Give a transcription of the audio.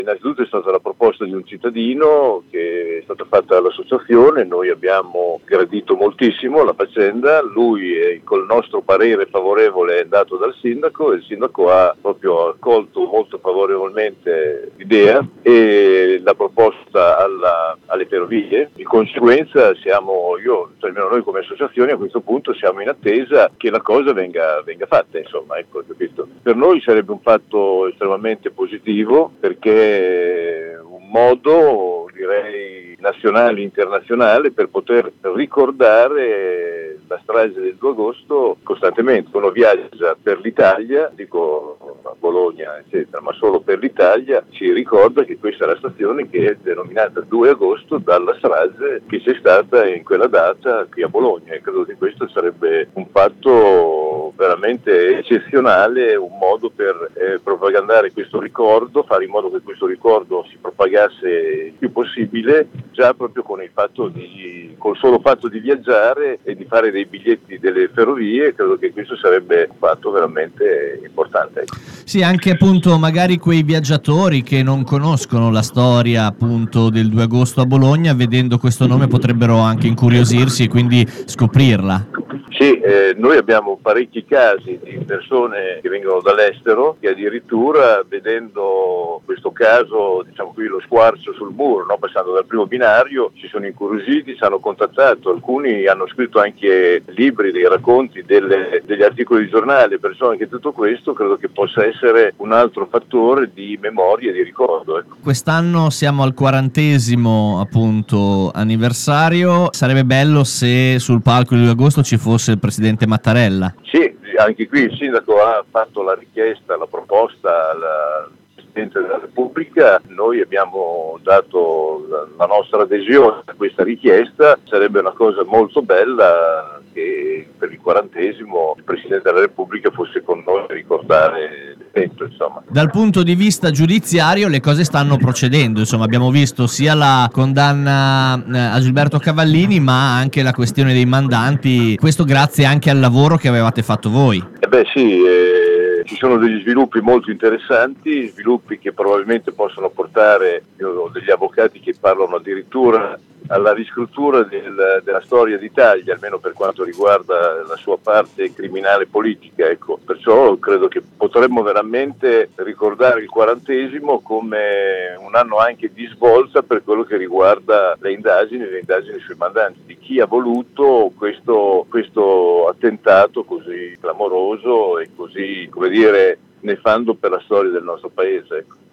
Innanzitutto è stata la proposta di un cittadino che è stata fatta dall'associazione, noi abbiamo gradito moltissimo la faccenda, lui col nostro parere favorevole è andato dal sindaco e il sindaco ha proprio accolto molto favorevolmente l'idea e la proposta alle ferrovie. Di conseguenza almeno noi come associazione a questo punto siamo in attesa che la cosa venga fatta, insomma, ecco, capito? Per noi sarebbe un fatto estremamente positivo perché un modo, direi, nazionale e internazionale per poter ricordare la strage del 2 agosto costantemente. Uno viaggia per l'Italia, dico a Bologna eccetera, ma solo per l'Italia, ci ricorda che questa è la stazione che è denominata 2 agosto dalla strage che c'è stata in quella data qui a Bologna, e credo che questo sarebbe un fatto veramente eccezionale, un modo per propagandare questo ricordo, fare in modo che questo ricordo si propagasse il più possibile, già proprio col solo fatto di viaggiare e di fare dei biglietti delle ferrovie. Credo che questo sarebbe un fatto veramente importante. Sì, anche appunto magari quei viaggiatori che non conoscono la storia appunto del 2 agosto a Bologna, vedendo questo nome potrebbero anche incuriosirsi e quindi scoprirla. Sì, noi abbiamo parecchi casi di persone che vengono dall'estero che addirittura vedendo questo caso, diciamo qui, lo squarcio sul muro, no? Passando dal primo binario, si sono incuriositi, ci hanno contattato, alcuni hanno scritto anche libri, dei racconti, degli articoli di giornale, perciò anche tutto questo credo che possa essere un altro fattore di memoria e di ricordo. Ecco. Quest'anno siamo al 40° appunto anniversario, sarebbe bello se sul palco del 2 agosto ci fosse il presidente Mattarella. Sì, anche qui il sindaco ha fatto la richiesta, la proposta al Presidente della Repubblica, noi abbiamo dato la nostra adesione a questa richiesta, sarebbe una cosa molto bella che per il 40° il Presidente della Repubblica fosse con noi a ricordare l'evento, insomma. Dal punto di vista giudiziario le cose stanno procedendo, insomma abbiamo visto sia la condanna a Gilberto Cavallini ma anche la questione dei mandanti, questo grazie anche al lavoro che avevate fatto voi. Ci sono degli sviluppi molto interessanti, sviluppi che probabilmente possono portare, io ho degli avvocati che parlano addirittura alla riscrittura della storia d'Italia, almeno per quanto riguarda la sua parte criminale politica, ecco. Perciò credo che potremmo veramente ricordare il 40° come un anno anche di svolta per quello che riguarda le indagini sui mandanti, di chi ha voluto questo attentato così clamoroso e così, come dire, nefando per la storia del nostro paese, ecco.